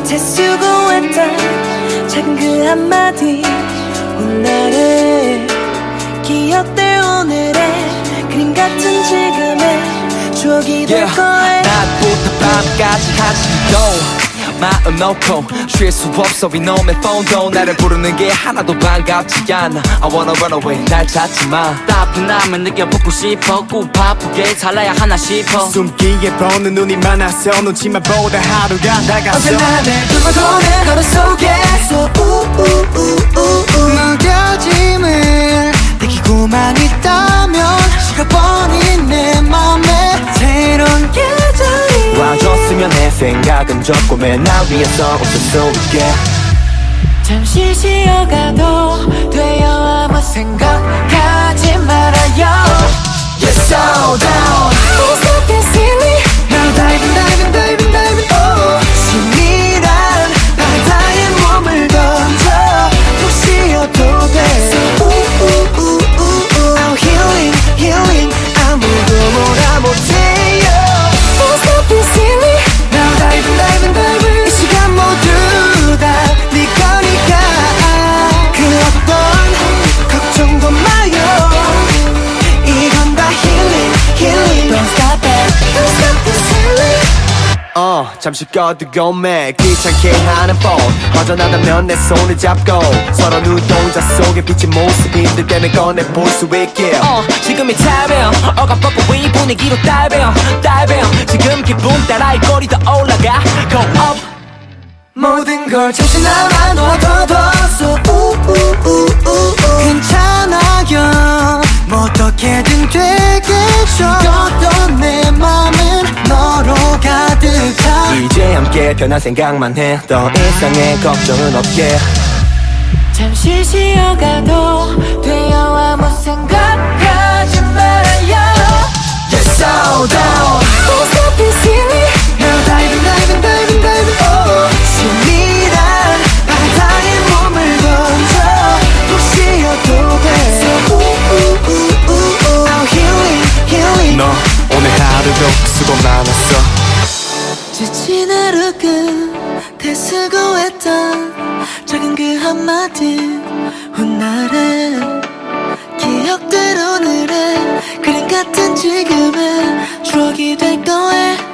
곁에 수고했던 작은 그 한마디 오늘의 기억들 오늘의 그림 같은 지금의 추억이 될 거야. 낮부터 밤까지 한시도 마음 놓고 쉴 수 없어 이놈의 폰도 나를 부르는 게 하나도 반갑지 않아. I wanna run away 날 찾지 마. 따분함을 느껴보고 싶어 꼭 바쁘게 살아야 하나 싶어. 숨기에 보는 눈이 많아서 눈치만 보다 하루가 나갔어. 언제나 늘 두고 도는 걸음 속에서 무뎌짐을 느끼고만 있다면 식어버린 내 맘에 새로운 계절이 와줬으면 해. 생각은 적고 맨날 위에서 웃을 수 있게. 잠시 쉬어가도 돼요. 아무 생각하지 말아요. You're so down. It's not that silly. Now diving, diving, diving, diving. Oh, 신이란 바다에 몸을 던져 푹 쉬어도 돼. Oh, healing, healing. 아무도 뭐라 못해요. It's not that silly. Now diving, diving, diving. 이 시간 모두 다 네 거니까 그 어떤 걱정도 마요. 이건 다 healing, healing. Don't stop it, don't stop this healing. 잠시 꺼두고 매 귀찮게 하는 폰 허전하다면 내 손을 잡고 서로 눈동자 속에 비친 모습 힘들 때면 꺼내볼 수 있게. 지금이 타이밍 억압받고 이 분위기로 다이빙 지금 기분 따라 이 꼬리 더 올라가 Go up. 모든 걸 잠시나마 놓아둬서 괜찮아요 뭐 어떻게든 되겠죠. 어떤 내 맘은 너로 가득 차. 이제 함께 변한 생각만 해. 더 이상의 걱정은 없게. 잠시 쉬어가도 돼요. 아무 생각하지 말아요. You're so down. It's not that silly. Now diving, diving, diving, diving. Oh, 신이란 바다에 몸을 던져 푹 쉬어도 돼. Oh, healing, healing. 너 오늘 하루도 수고 많았어. 지친 하루 끝에 수고했던 작은 그 한마디 훗날의 기억들 오늘의 그림 같은 지금의 추억이 될 거야.